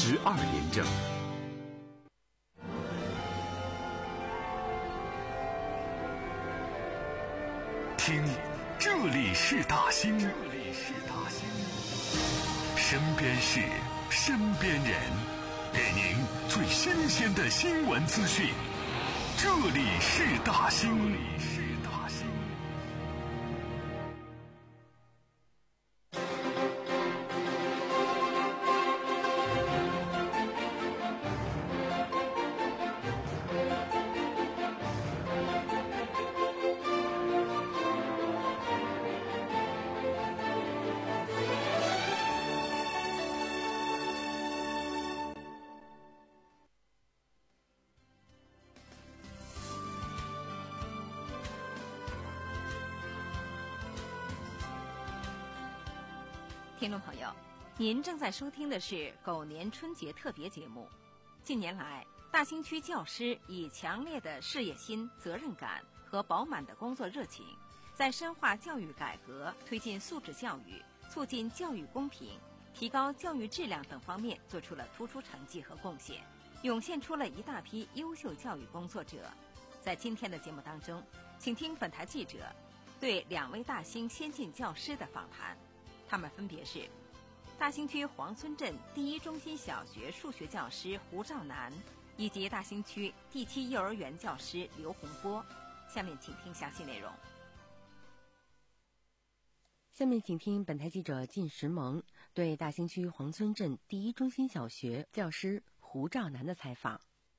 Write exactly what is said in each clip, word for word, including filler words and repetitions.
十二点整。听，这里是大兴，这里是大兴，身边事，身边人，给您最新鲜的新闻资讯。这里是大兴，这里是大兴。 听众朋友，您正在收听的是狗年春节特别节目。近年来，大兴区教师以强烈的事业心、责任感和饱满的工作热情，在深化教育改革、推进素质教育、促进教育公平、提高教育质量等方面做出了突出成绩和贡献，涌现出了一大批优秀教育工作者。在今天的节目当中，请听本台记者对两位大兴先进教师的访谈。他们分别是大兴区黄村镇第一中心小学数学教师胡兆南，以及大兴区第七幼儿园教师刘洪波。下面请听详细内容。 下面请听本台记者靳石萌对大兴区黄村镇第一中心小学教师胡兆南的采访。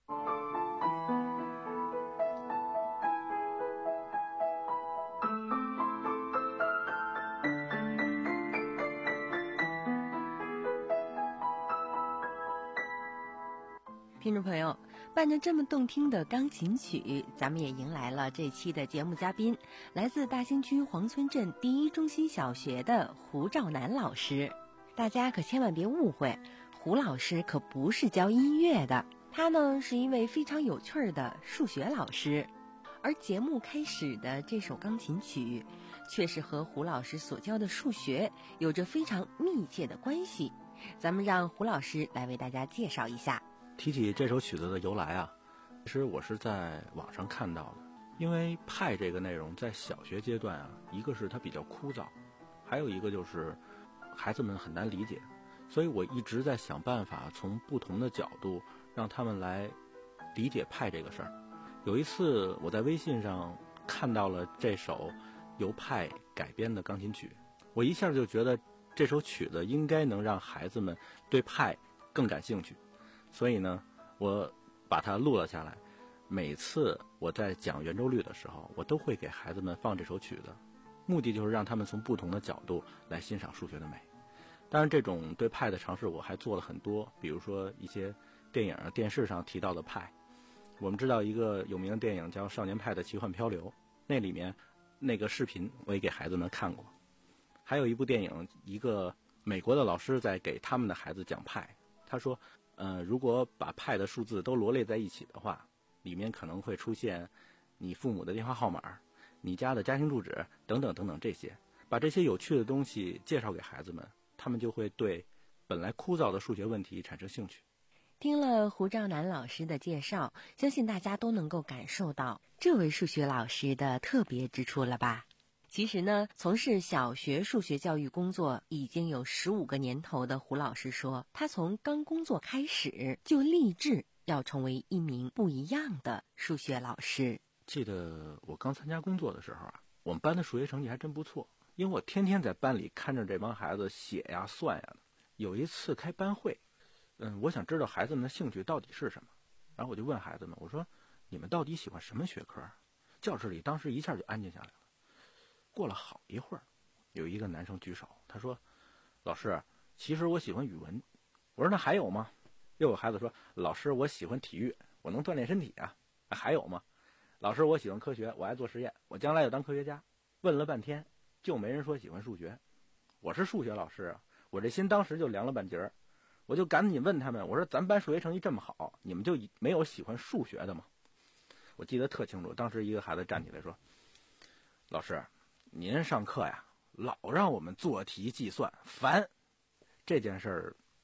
听众朋友，伴着这么动听的钢琴曲，咱们也迎来了这期的节目嘉宾，来自大兴区黄村镇第一中心小学的胡兆南老师。大家可千万别误会，胡老师可不是教音乐的，他呢是一位非常有趣儿的数学老师。而节目开始的这首钢琴曲，却是和胡老师所教的数学有着非常密切的关系。咱们让胡老师来为大家介绍一下。 提起这首曲子的由来啊，其实我是在网上看到的。因为派这个内容在小学阶段啊，一个是它比较枯燥，还有一个就是孩子们很难理解，所以我一直在想办法从不同的角度让他们来理解派这个事儿。有一次我在微信上看到了这首由派改编的钢琴曲，我一下就觉得这首曲子应该能让孩子们对派更感兴趣，所以呢，我把它录了下来。每次我在讲圆周率的时候，我都会给孩子们放这首曲子，目的就是让他们从不同的角度来欣赏数学的美。当然，这种对派的尝试我还做了很多，比如说一些电影、电视上提到的派。我们知道一个有名的电影叫《少年派的奇幻漂流》，那里面那个视频我也给孩子们看过。还有一部电影，一个美国的老师在给他们的孩子讲派，他说呃，如果把派的数字都罗列在一起的话，里面可能会出现你父母的电话号码、你家的家庭住址等等等等这些。把这些有趣的东西介绍给孩子们，他们就会对本来枯燥的数学问题产生兴趣。 听了胡兆南老师的介绍，相信大家都能够感受到这位数学老师的特别之处了吧？其实呢，从事小学数学教育工作已经有十五个年头的胡老师说，他从刚工作开始就立志要成为一名不一样的数学老师。 记得我刚参加工作的时候啊，我们班的数学成绩还真不错，因为我天天在班里看着这帮孩子写呀算呀的。有一次开班会，嗯，我想知道孩子们的兴趣到底是什么，然后我就问孩子们，我说你们到底喜欢什么学科？教室里当时一下就安静下来了。过了好一会儿，有一个男生举手，他说老师，其实我喜欢语文。我说那还有吗？又有孩子说老师，我喜欢体育，我能锻炼身体啊。还有吗？老师，我喜欢科学，我爱做实验，我将来要当科学家。问了半天就没人说喜欢数学。我是数学老师啊，我这心当时就凉了半截儿。我就赶紧问他们，我说咱班数学成绩这么好，你们就没有喜欢数学的吗？我记得特清楚，当时一个孩子站起来说，老师，您上课呀老让我们做题计算，烦。这件事儿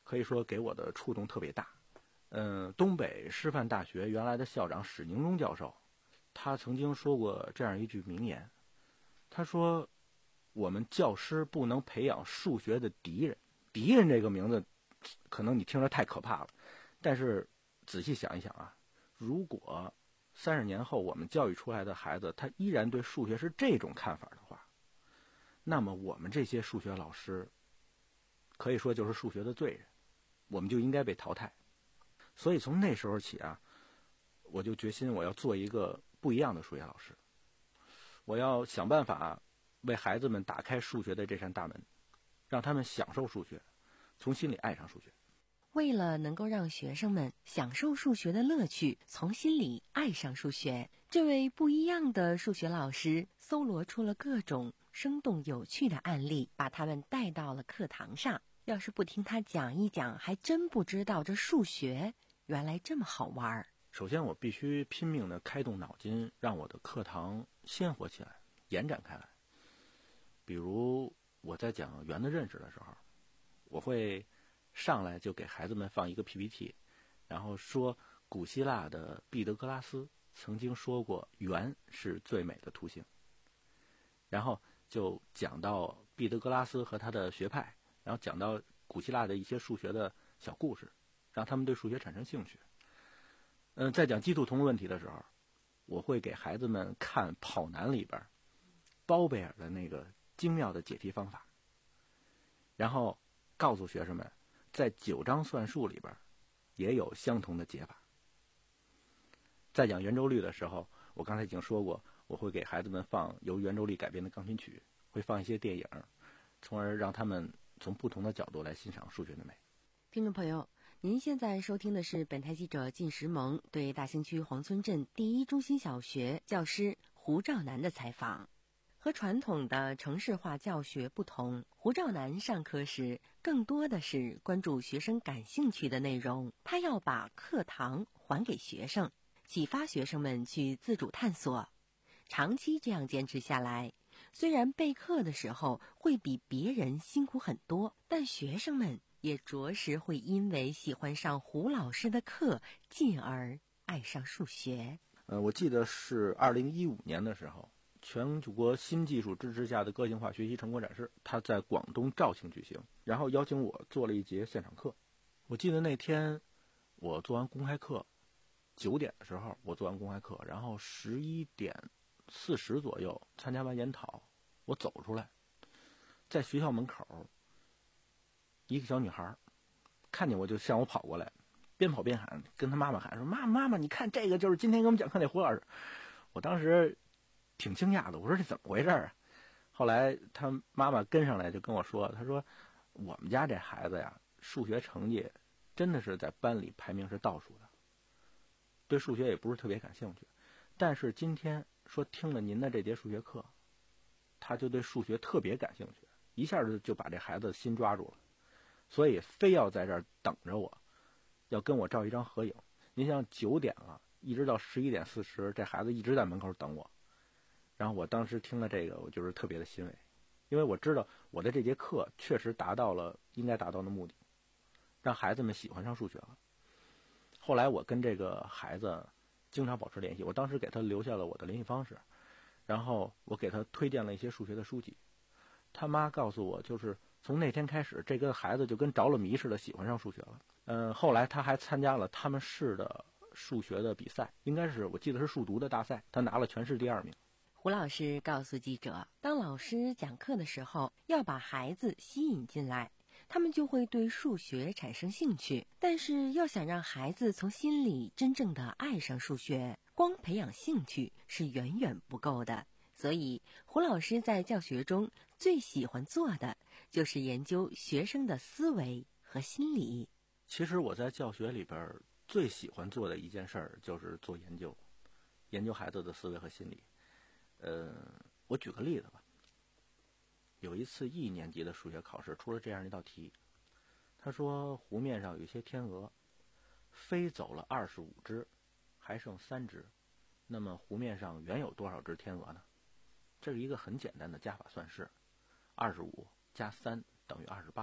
可以说给我的触动特别大。嗯，东北师范大学原来的校长史宁忠教授，他曾经说过这样一句名言，他说我们教师不能培养数学的敌人。敌人这个名字可能你听着太可怕了，但是仔细想一想啊，如果三十年后我们教育出来的孩子他依然对数学是这种看法的话，那么我们这些数学老师可以说就是数学的罪人，我们就应该被淘汰。所以从那时候起啊，我就决心我要做一个不一样的数学老师，我要想办法为孩子们打开数学的这扇大门，让他们享受数学，从心里爱上数学。 为了能够让学生们享受数学的乐趣，从心里爱上数学，这位不一样的数学老师搜罗出了各种生动有趣的案例，把他们带到了课堂上。要是不听他讲一讲，还真不知道这数学原来这么好玩。 首先我必须拼命地开动脑筋，让我的课堂鲜活起来，延展开来。比如我在讲圆的认识的时候，我会上来就给孩子们放一个 P P T， 然后说古希腊的毕德哥拉斯曾经说过圆是最美的图形，然后就讲到毕德哥拉斯和他的学派，然后讲到古希腊的一些数学的小故事，让他们对数学产生兴趣。嗯、呃，在讲鸡兔同问题的时候，我会给孩子们看跑男里边包贝尔的那个精妙的解题方法，然后告诉学生们在九章算术里边也有相同的解法。在讲圆周率的时候，我刚才已经说过，我会给孩子们放由圆周率改编的钢琴曲，会放一些电影，从而让他们从不同的角度来欣赏数学的美。 听众朋友，您现在收听的是本台记者靳石萌对大兴区黄村镇第一中心小学教师胡兆南的采访。和传统的程式化教学不同，胡兆南上课时更多的是关注学生感兴趣的内容，他要把课堂还给学生，启发学生们去自主探索。长期这样坚持下来，虽然备课的时候会比别人辛苦很多，但学生们也着实会因为喜欢上胡老师的课，进而爱上数学。 呃，我记得是二零一五年的时候，全国新技术支持下的个性化学习成果展示，它在广东肇庆举行，然后邀请我做了一节现场课。我记得那天我做完公开课，九点的时候我做完公开课，然后十一点四十左右参加完研讨，我走出来，在学校门口，一个小女孩看见我就向我跑过来，边跑边喊，跟她妈妈喊说：“妈妈妈妈，你看这个就是今天给我们讲课那胡老师。”我当时挺惊讶的，我说这怎么回事啊？后来他妈妈跟上来就跟我说，他说我们家这孩子呀，数学成绩真的是在班里排名是倒数的，对数学也不是特别感兴趣，但是今天说听了您的这节数学课，他就对数学特别感兴趣，一下就就把这孩子心抓住了，所以非要在这儿等着我，要跟我照一张合影。您想九点了，一直到十一点四十，这孩子一直在门口等我。然后我当时听了这个，我就是特别的欣慰，因为我知道我的这节课确实达到了应该达到的目的，让孩子们喜欢上数学了。后来我跟这个孩子经常保持联系，我当时给他留下了我的联系方式，然后我给他推荐了一些数学的书籍。他妈告诉我，就是从那天开始，这个孩子就跟着了迷似的喜欢上数学了。嗯，后来他还参加了他们市的数学的比赛，应该是我记得是数独的大赛，他拿了全市第二名。 胡老师告诉记者，当老师讲课的时候，要把孩子吸引进来，他们就会对数学产生兴趣。但是要想让孩子从心里真正的爱上数学，光培养兴趣是远远不够的。所以胡老师在教学中最喜欢做的就是研究学生的思维和心理。 其实我在教学里边最喜欢做的一件事儿就是做研究，研究孩子的思维和心理。呃，我举个例子吧。有一次一年级的数学考试出了这样一道题，他说湖面上有一些天鹅，飞走了二十五只，还剩三只，那么湖面上原有多少只天鹅呢？这是一个很简单的加法算式，二十五加三等于二十八，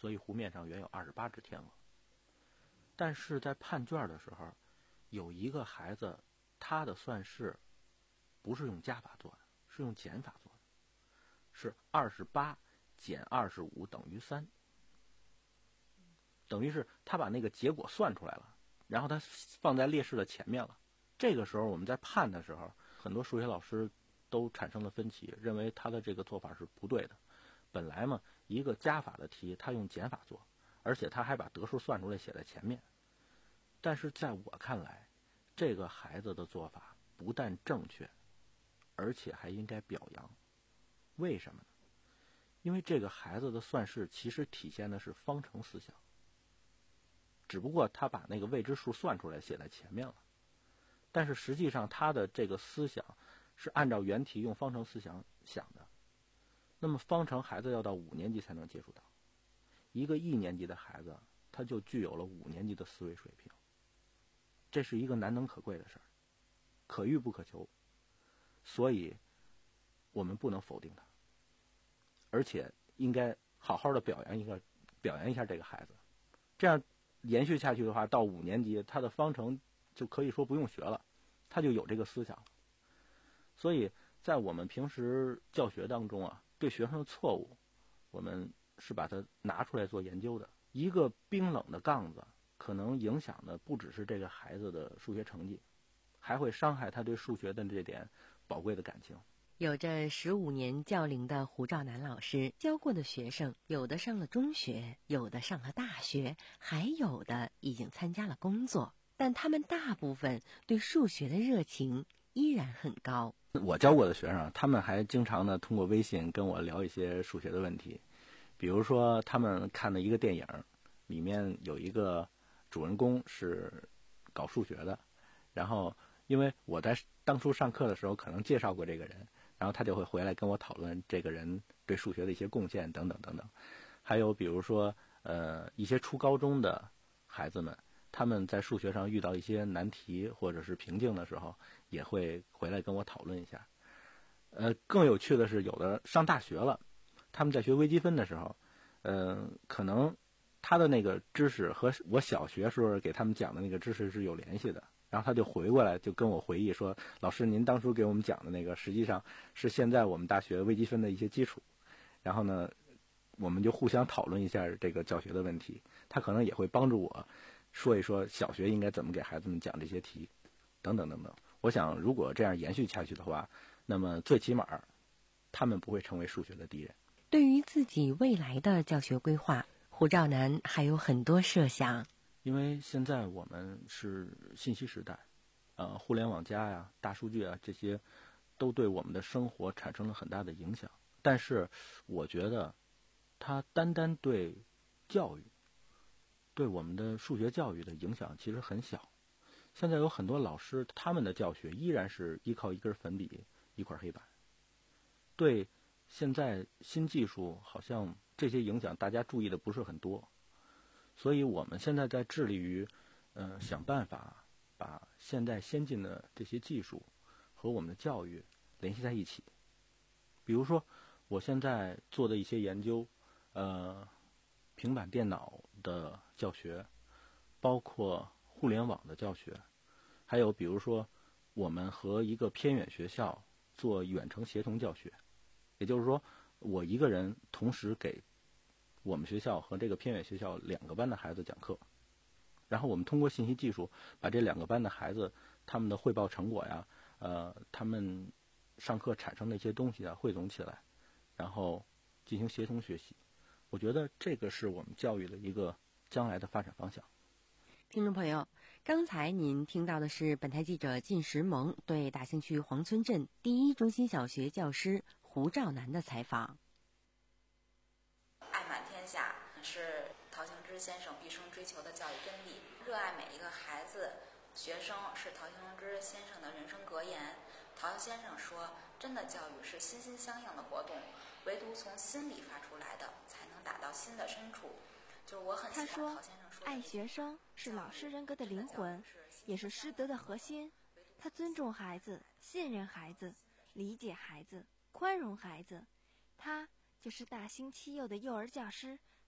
所以湖面上原有二十八只天鹅。但是在判卷的时候，有一个孩子他的算式不是用加法做的，是用减法做的，是二十八减二十五等于三，等于是他把那个结果算出来了，然后他放在列式的前面了。这个时候我们在判的时候，很多数学老师都产生了分歧，认为他的这个做法是不对的。本来嘛，一个加法的题他用减法做，而且他还把得数算出来写在前面。但是在我看来，这个孩子的做法不但正确，而且还应该表扬。为什么呢？因为这个孩子的算式其实体现的是方程思想，只不过他把那个未知数算出来写在前面了。但是实际上他的这个思想是按照原题用方程思想想的。那么方程孩子要到五年级才能接触到，一个一年级的孩子他就具有了五年级的思维水平，这是一个难能可贵的事儿，可遇不可求，所以我们不能否定他，而且应该好好的表扬一个表扬一下这个孩子。这样延续下去的话，到五年级他的方程就可以说不用学了，他就有这个思想了。所以在我们平时教学当中啊，对学生的错误，我们是把它拿出来做研究的。一个冰冷的杠子可能影响的不只是这个孩子的数学成绩，还会伤害他对数学的这点宝贵的感情。 有着十五年教龄的胡兆南老师教过的学生，有的上了中学，有的上了大学，还有的已经参加了工作，但他们大部分对数学的热情依然很高。 我教过的学生，他们还经常的通过微信跟我聊一些数学的问题，比如说他们看的一个电影，里面有一个主人公是搞数学的，然后因为我在当初上课的时候可能介绍过这个人，然后他就会回来跟我讨论这个人对数学的一些贡献等等等等。还有比如说呃一些初高中的孩子们，他们在数学上遇到一些难题或者是瓶颈的时候，也会回来跟我讨论一下。呃更有趣的是，有的上大学了，他们在学微积分的时候，呃可能他的那个知识和我小学时候给他们讲的那个知识是有联系的，然后他就回过来就跟我回忆说，老师您当初给我们讲的那个实际上是现在我们大学微积分的一些基础。然后呢我们就互相讨论一下这个教学的问题，他可能也会帮助我说一说小学应该怎么给孩子们讲这些题等等等等。我想如果这样延续下去的话，那么最起码他们不会成为数学的敌人。 对于自己未来的教学规划，胡兆南还有很多设想。 因为现在我们是信息时代，呃，互联网加呀、大数据啊，这些都对我们的生活产生了很大的影响。但是我觉得它单单对教育，对我们的数学教育的影响其实很小。现在有很多老师，他们的教学依然是依靠一根粉笔、一块黑板。对现在新技术，好像这些影响大家注意的不是很多。所以我们现在在致力于呃想办法把现代先进的这些技术和我们的教育联系在一起。比如说我现在做的一些研究，呃平板电脑的教学，包括互联网的教学，还有比如说我们和一个偏远学校做远程协同教学。也就是说我一个人同时给我们学校和这个偏远学校两个班的孩子讲课，然后我们通过信息技术把这两个班的孩子他们的汇报成果呀，呃，他们上课产生的一些东西啊汇总起来，然后进行协同学习。我觉得这个是我们教育的一个将来的发展方向。 听众朋友，刚才您听到的是本台记者靳时萌对大兴区黄村镇第一中心小学教师胡兆南的采访。 爱满天下是陶行知先生毕生追求的教育真谛，热爱每一个孩子、学生是陶行知先生的人生格言。陶先生说，真的教育是心心相印的活动，唯独从心里发出来的才能打到心的深处。就是我很喜欢陶先生说的， 爱学生是老师人格的灵魂，也是师德的核心。他尊重孩子，信任孩子，理解孩子，宽容孩子。他就是大兴七幼的幼儿教师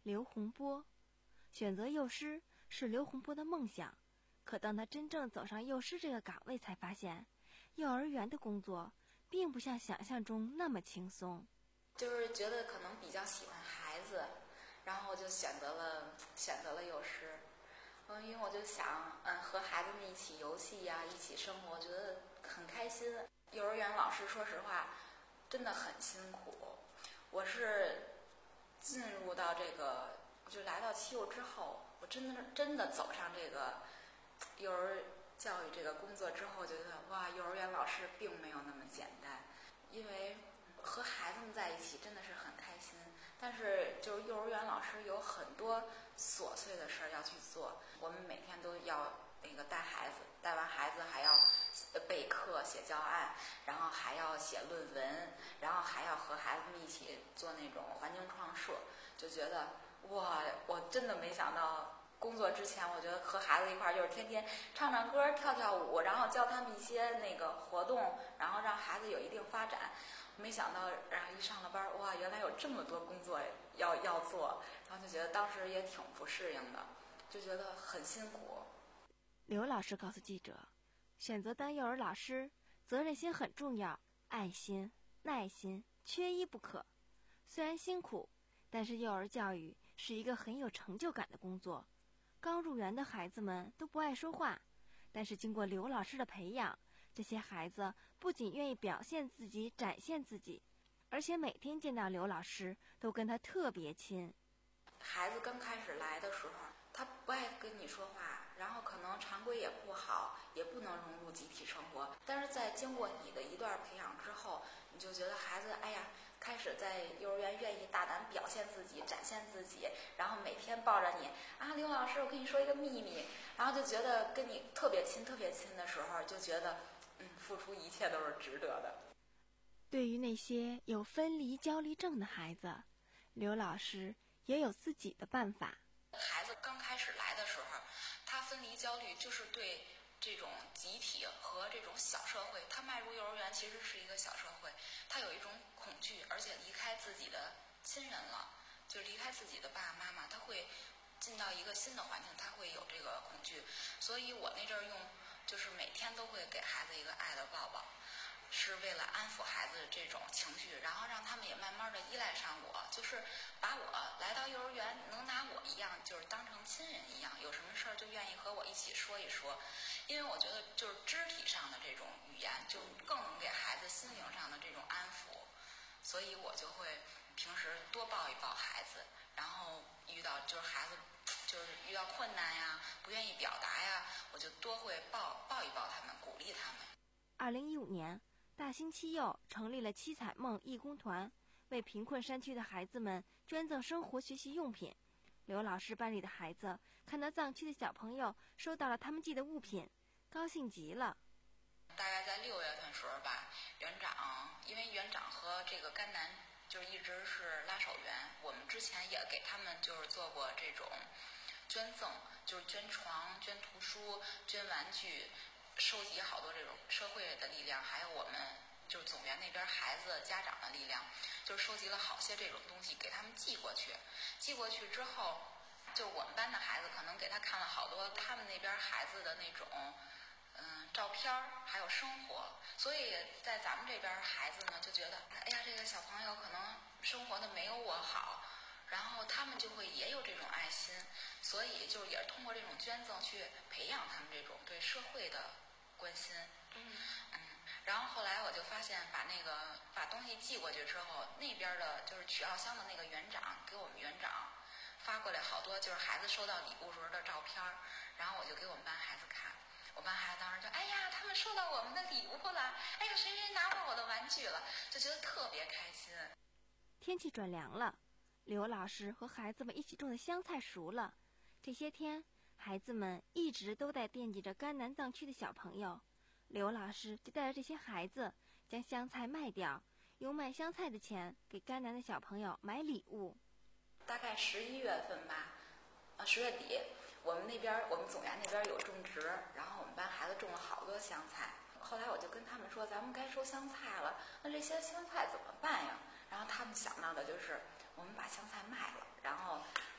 刘洪波。选择幼师是刘洪波的梦想，可当他真正走上幼师这个岗位，才发现幼儿园的工作并不像想象中那么轻松。 就是觉得可能比较喜欢孩子，然后就选择了选择了幼师。嗯，因为我就想，嗯，和孩子们一起游戏呀、啊，一起生活，我觉得很开心。幼儿园老师说实话真的很辛苦。我是进入到这个，就来到七幼之后，我真的真的走上这个幼儿教育这个工作之后，觉得哇，幼儿园老师并没有那么简单。因为和孩子们在一起真的是很开心，但是就是幼儿园老师有很多琐碎的事儿要去做。我们每天都要那个带孩子，带完孩子还要备课、写教案，然后还要写论文，然后还要和孩子们一起做那种环境创设。就觉得哇，我真的没想到。工作之前，我觉得和孩子一块儿就是天天唱唱歌、跳跳舞，然后教他们一些那个活动，然后让孩子有一定发展。没想到，然后一上了班，哇，原来有这么多工作要要做，然后就觉得当时也挺不适应的，就觉得很辛苦。 刘老师告诉记者，选择当幼儿老师，责任心很重要，爱心、耐心缺一不可。虽然辛苦，但是幼儿教育是一个很有成就感的工作。刚入园的孩子们都不爱说话，但是经过刘老师的培养，这些孩子不仅愿意表现自己、展现自己，而且每天见到刘老师都跟他特别亲。 孩子刚开始来的时候，他不爱跟你说话，然后可能常规也不好，也不能融入集体生活。但是在经过你的一段培养之后，你就觉得孩子，哎呀，开始在幼儿园愿意大胆表现自己、展现自己，然后每天抱着你啊，刘老师，我跟你说一个秘密，然后就觉得跟你特别亲、特别亲的时候，就觉得，嗯，付出一切都是值得的。 对于那些有分离焦虑症的孩子，刘老师也有自己的办法。 孩子刚开始来的时候，他分离焦虑就是对这种集体和这种小社会，他迈入幼儿园其实是一个小社会，他有一种恐惧，而且离开自己的亲人了，就离开自己的爸爸妈妈，他会进到一个新的环境，他会有这个恐惧。所以我那阵儿用，就是每天都会给孩子一个爱的抱抱，是为了安抚孩子这种情绪，然后让他们也慢慢的依赖上我，就是把我来到幼儿园能拿我一样，就是当成亲人一样，有什么事儿就愿意和我一起说一说。因为我觉得就是肢体上的这种语言，就更能给孩子心灵上的这种安抚，所以我就会平时多抱一抱孩子，然后遇到就是孩子就是遇到困难呀，不愿意表达呀，我就多会抱抱一抱他们，鼓励他们。 二零一五年，大兴七幼成立了七彩梦义工团，为贫困山区的孩子们捐赠生活学习用品。刘老师班里的孩子看到藏区的小朋友收到了他们寄的物品，高兴极了。 大概在六月份时候吧，园长因为园长和这个甘南就是一直是拉手园，我们之前也给他们就是做过这种捐赠，就是捐床、捐图书、捐玩具，收集好多这种社会的力量，还有我们就是总园那边孩子家长的力量，就是收集了好些这种东西给他们寄过去。寄过去之后，就我们班的孩子可能给他看了好多他们那边孩子的那种嗯照片还有生活，所以在咱们这边孩子呢就觉得，哎呀，这个小朋友可能生活的没有我好，然后他们就会也有这种爱心，所以就也是通过这种捐赠去培养他们这种对社会的关心。嗯嗯，然后后来我就发现，把那个把东西寄过去之后，那边的就是取奥箱的那个园长给我们园长发过来好多就是孩子收到礼物时候的照片，然后我就给我们班孩子看，我班孩子当时就，哎呀，他们收到我们的礼物了，哎呀，谁谁拿到我的玩具了，就觉得特别开心。 天气转凉了，刘老师和孩子们一起种的香菜熟了。这些天，孩子们一直都在惦记着甘南藏区的小朋友，刘老师就带着这些孩子将香菜卖掉，用卖香菜的钱给甘南的小朋友买礼物。 大概十一月份吧，呃，十月底，我们那边我们总园那边有种植，然后我们班孩子种了好多香菜。后来我就跟他们说，咱们该收香菜了，那这些香菜怎么办呀？然后他们想到的就是，我们把香菜卖了，然后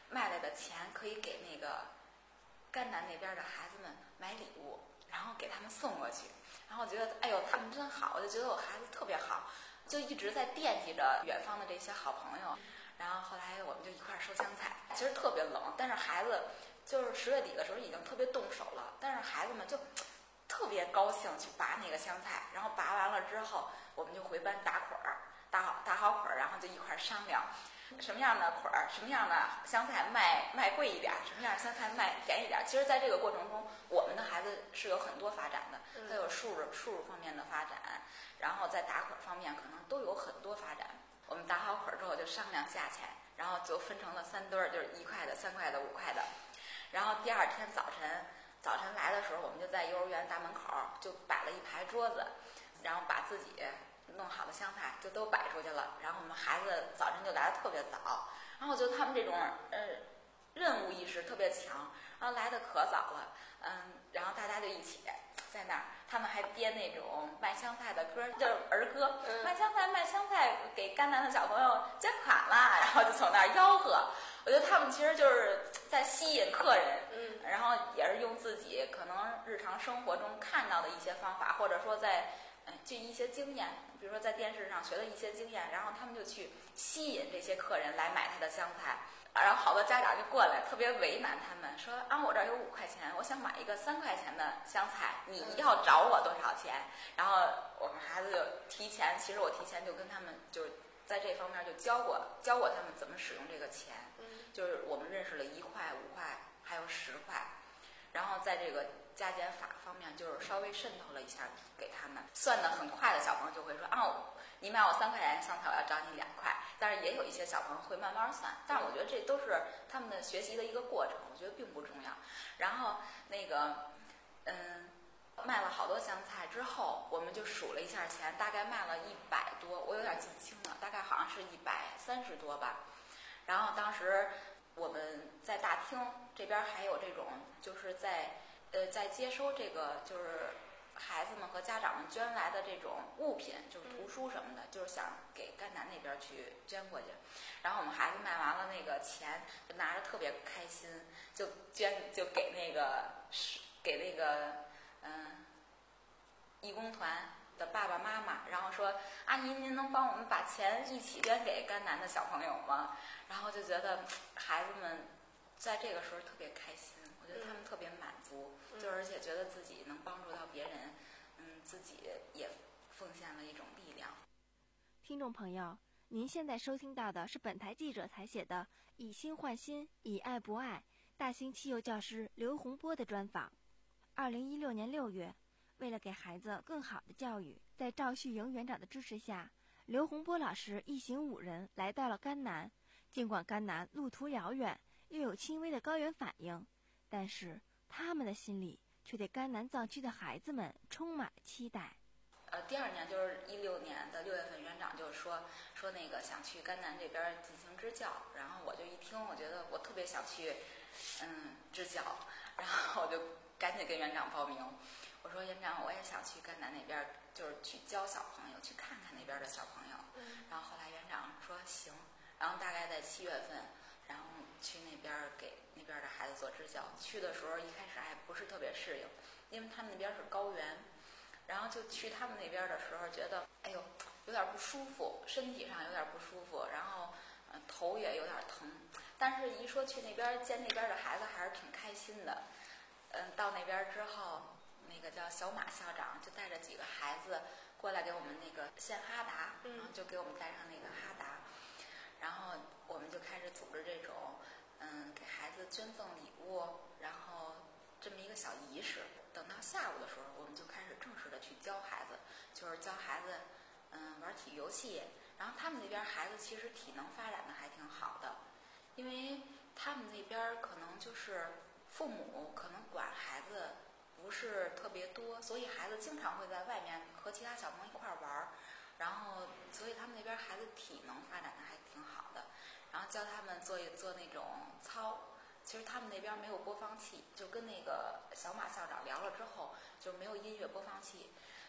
卖来的钱可以给那个甘南那边的孩子们买礼物，然后给他们送过去。然后我觉得，哎呦，他们真好，我就觉得我孩子特别好，就一直在惦记着远方的这些好朋友。然后后来我们就一块儿收香菜，其实特别冷，但是孩子就是十月底的时候已经特别冻手了，但是孩子们就特别高兴去拔那个香菜，然后拔完了之后，我们就回班打捆儿，打好打好捆儿，然后就一块儿商量。什么样的捆儿，什么样的香菜卖卖贵一点，什么样的香菜卖便宜点。其实，在这个过程中，我们的孩子是有很多发展的，他有数数数方面的发展，然后在打捆方面可能都有很多发展。我们打好捆之后就商量价钱，然后就分成了三堆儿，就是一块的、三块的、五块的。然后第二天早晨，早晨来的时候，我们就在幼儿园大门口就摆了一排桌子，然后把自己弄好的香菜就都摆出去了。然后我们孩子早晨就来的特别早，然后我觉得他们这种呃任务意识特别强，然后来的可早了，嗯，然后大家就一起在那儿，他们还编那种卖香菜的歌，就是儿歌，嗯、卖香菜卖香菜，给甘南的小朋友捐款啦，然后就从那儿吆喝。我觉得他们其实就是在吸引客人，嗯，然后也是用自己可能日常生活中看到的一些方法，或者说在嗯据一些经验，比如说在电视上学的一些经验，然后他们就去吸引这些客人来买他的香菜。然后好多家长就过来，特别为难他们，说啊，我这儿有五块钱，我想买一个三块钱的香菜，你要找我多少钱？然后我们孩子就提前，其实我提前就跟他们就是在这方面就教过教过他们怎么使用这个钱，就是我们认识了一块、五块还有十块，然后在这个加减法方面就是稍微渗透了一下给他们，算得很快的小朋友就会说啊，你买我三块钱香菜，我要找你两块。但是也有一些小朋友会慢慢算，但是我觉得这都是他们的学习的一个过程，我觉得并不重要。然后那个，嗯，卖了好多香菜之后，我们就数了一下钱，大概卖了一百多，我有点记不清了，大概好像是一百三十多吧。然后当时我们在大厅这边还有这种，就是在呃在接收这个就是孩子们和家长们捐来的这种物品，就是图书什么的，就是想给甘南那边去捐过去。然后我们孩子卖完了那个钱，就拿着特别开心，就捐就给那个给那个嗯义工团的爸爸妈妈，然后说阿姨您能帮我们把钱一起捐给甘南的小朋友吗？然后就觉得孩子们在这个时候特别开心，我觉得他们特别满足，嗯、就而且觉得自己能帮助到别人，嗯，自己也奉献了一种力量。 听众朋友，您现在收听到的是本台记者采写的《以心换心，以爱博爱》大兴汽幼教师刘洪波的专访。二零一六年六月，为了给孩子更好的教育，在赵旭营园长的支持下，刘洪波老师一行五人来到了甘南。尽管甘南路途遥远，又有轻微的高原反应，但是他们的心里却对甘南藏区的孩子们充满了期待。 呃，第二年就是一六年的六月份，园长就说说那个想去甘南这边进行支教，然后我就一听，我觉得我特别想去，嗯，支教，然后我就赶紧跟园长报名。我说园长，我也想去甘南那边，就是去教小朋友，去看看那边的小朋友。然后后来园长说行。然后大概在七月份，然后去那边给那边的孩子做支教。去的时候一开始还不是特别适应，因为他们那边是高原，然后就去他们那边的时候觉得，哎呦，有点不舒服，身体上有点不舒服，然后、呃、头也有点疼。但是一说去那边见那边的孩子，还是挺开心的。嗯，到那边之后，那个叫小马校长就带着几个孩子过来给我们那个献哈达，然后就给我们带上那个哈达。然后我们就开始组织这种，嗯，给孩子捐赠礼物，然后这么一个小仪式。等到下午的时候，我们就开始正式的去教孩子，就是教孩子，嗯，玩体育游戏。然后他们那边孩子其实体能发展的还挺好的，因为他们那边可能就是父母可能管孩子不是特别多，所以孩子经常会在外面和其他小朋友一块玩。然后，所以他们那边孩子体能发展的还挺好的。然后教他们做一做那种操，其实他们那边没有播放器，就跟那个小马校长聊了之后，就没有音乐播放器。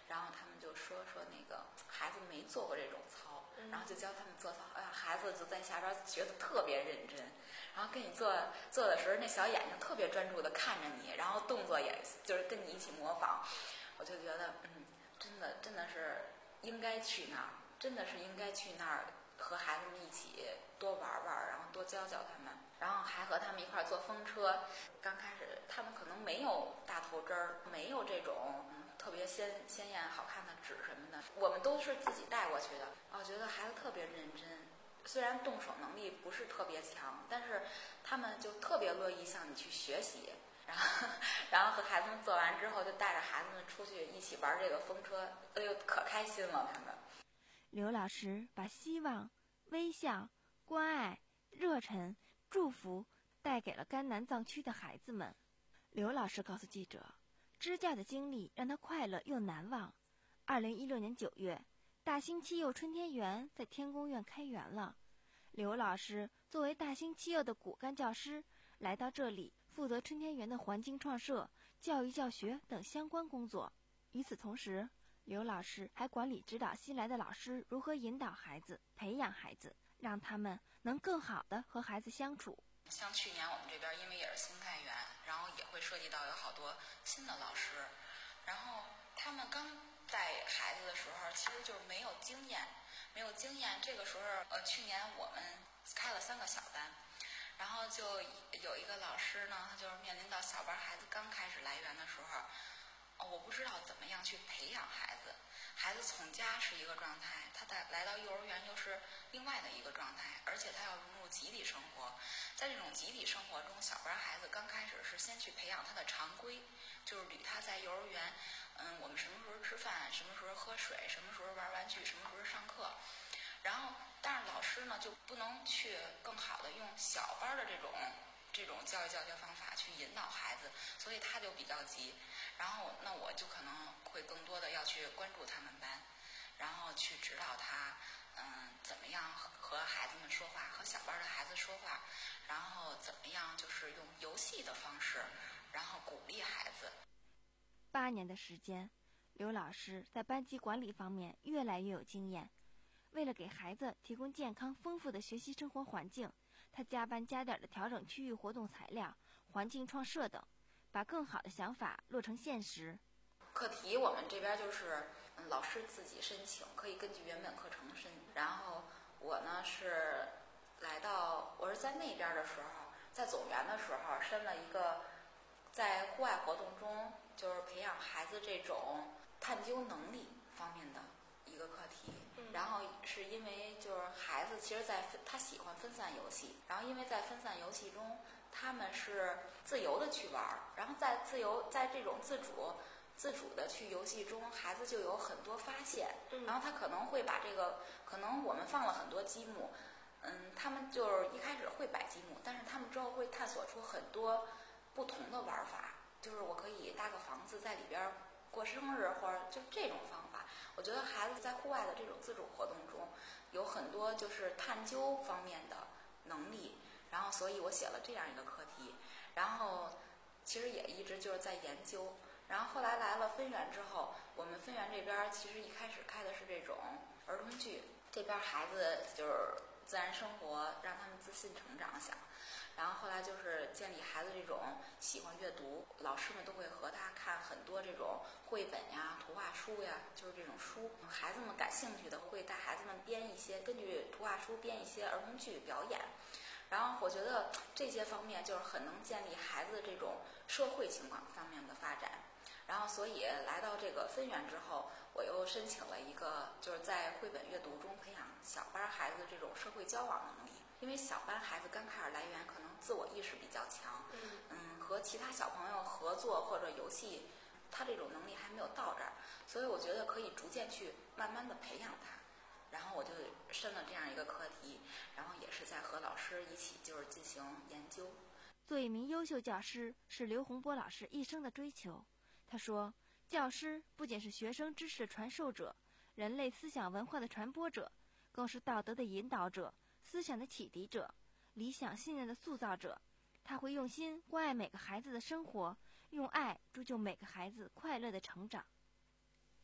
然后他们就说说那个孩子没做过这种操，然后就教他们做操，哎呀，孩子就在下边学得特别认真，然后跟你做做的时候，那小眼睛特别专注地看着你，然后动作也就是跟你一起模仿，我就觉得嗯，真的真的是应该去那儿，真的是应该去那儿和孩子们一起多玩玩，然后多教教他们，然后还和他们一块儿坐风车。刚开始他们可能没有大头针儿，没有这种、嗯、特别鲜鲜艳好看的纸什么的，我们都是自己带过去的。我觉得孩子特别认真，虽然动手能力不是特别强，但是他们就特别乐意向你去学习。然后，然后和孩子们做完之后，就带着孩子们出去一起玩这个风车，哎呦，可开心了。他们刘老师把希望、微笑、关爱、热忱、祝福带给了甘南藏区的孩子们。刘老师告诉记者，支教的经历让他快乐又难忘。二零一六年九月，大兴七幼春天园在天宫院开园了。刘老师作为大兴七幼的骨干教师，来到这里负责春天园的环境创设、教育教学等相关工作。与此同时，刘老师还管理指导新来的老师如何引导孩子、培养孩子，让他们能更好地和孩子相处。 像去年我们这边因为也是新开园，然后也会涉及到有好多新的老师，然后他们刚带孩子的时候其实就是没有经验，没有经验。这个时候呃，去年我们开了三个小班，然后就有一个老师呢，他就是面临到小班孩子刚开始来园的时候，哦，我不知道怎么样去培养孩子。孩子从家是一个状态，他带来到幼儿园又是另外的一个状态，而且他要融入集体生活。在这种集体生活中，小班孩子刚开始是先去培养他的常规，就是捋他在幼儿园，嗯，我们什么时候吃饭，什么时候喝水，什么时候玩玩具，什么时候上课。然后，但是老师呢就不能去更好的用小班的这种这种教育教学方法去引导孩子，所以他就比较急。然后，那我就可能会更多的要去关注他们班，然后去指导他，嗯，怎么样和孩子们说话，和小班的孩子说话，然后怎么样就是用游戏的方式，然后鼓励孩子。 八年的时间，刘老师在班级管理方面越来越有经验。为了给孩子提供健康丰富的学习生活环境，他加班加点的调整区域活动材料、环境创设等，把更好的想法落成现实。 课题我们这边就是，嗯，老师自己申请，可以根据原本课程申。然后我呢是来到，我是在那边的时候，在总园的时候申了一个，在户外活动中就是培养孩子这种探究能力方面的一个课题。然后是因为就是孩子其实在他喜欢分散游戏，然后因为在分散游戏中他们是自由的去玩，然后在自由在这种自主自主的去游戏中，孩子就有很多发现，然后他可能会把这个可能我们放了很多积木，嗯，他们就是一开始会摆积木，但是他们之后会探索出很多不同的玩法，就是我可以搭个房子在里边过生日，或者就这种方法。我觉得孩子在户外的这种自主活动中有很多就是探究方面的能力，然后所以我写了这样一个课题，然后其实也一直就是在研究。然后后来来了分园之后，我们分园这边其实一开始开的是这种儿童剧，这边孩子就是自然生活，让他们自信成长想。然后后来就是建立孩子这种喜欢阅读，老师们都会和他看很多这种绘本呀、图画书呀，就是这种书。孩子们感兴趣的会带孩子们编一些，根据图画书编一些儿童剧表演。然后我觉得这些方面就是很能建立孩子这种社会情况方面的发展。然后所以来到这个分园之后，我又申请了一个就是在绘本阅读中培养小班孩子这种社会交往能力。因为小班孩子刚开始来园，可能自我意识比较强，嗯，和其他小朋友合作或者游戏，他这种能力还没有到这儿，所以我觉得可以逐渐去慢慢的培养他。然后我就申了这样一个课题，然后也是在和老师一起就是进行研究。 做一名优秀教师是刘洪波老师一生的追求。他说，教师不仅是学生知识的传授者，人类思想文化的传播者，更是道德的引导者，思想的启迪者，理想信念的塑造者。他会用心关爱每个孩子的生活，用爱铸就每个孩子快乐的成长。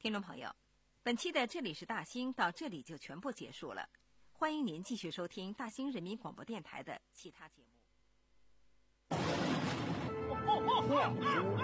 听众朋友，本期的这里是大兴到这里就全部结束了，欢迎您继续收听大兴人民广播电台的其他节目。